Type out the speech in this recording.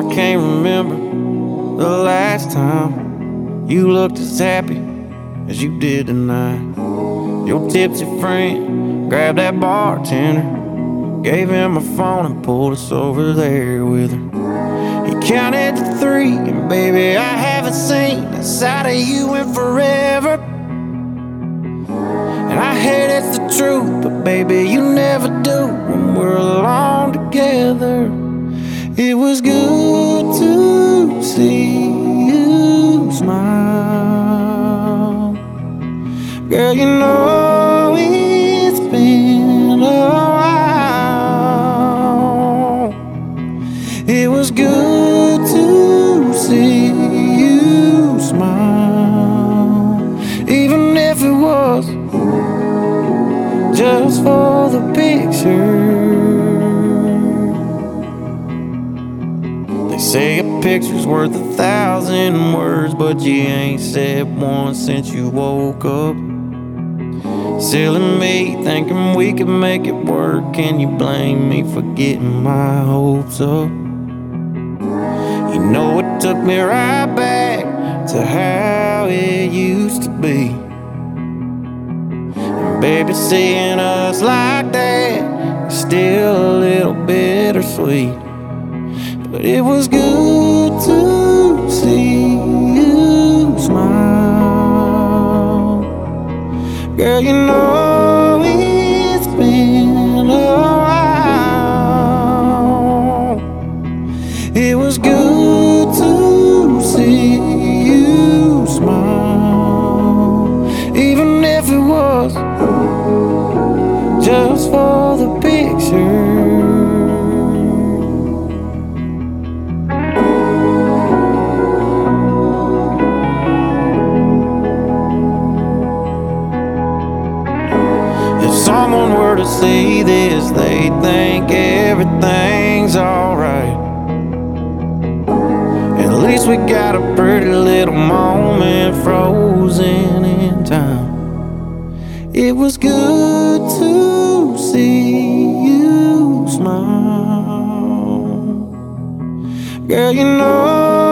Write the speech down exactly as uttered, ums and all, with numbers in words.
can't remember the last time you looked as happy as you did tonight. Your tipsy friend grabbed that bartender, gave him a phone and pulled us over there with her. He counted to three, and baby, I haven't seen that side of you in forever. And I hate it's the truth, but baby, you never do when we're alone together. It was good to see you smile. Girl, you know it's been a while. It was good to see you smile, even if it was just for the picture. They say a picture's worth a thousand words, but you ain't said one since you woke up. Silly me, thinking we could make it work. Can you blame me for getting my hopes up? You know it took me right back to how it used to be. And baby, seeing us like that is still a little bittersweet. But it was good to see you smile. Girl, you know it's been a while. It was good to see you smile, even if it was just for the picture. Someone were to see this, they'd think everything's alright. At least we got a pretty little moment frozen in time. It was good to see you smile. Girl, you know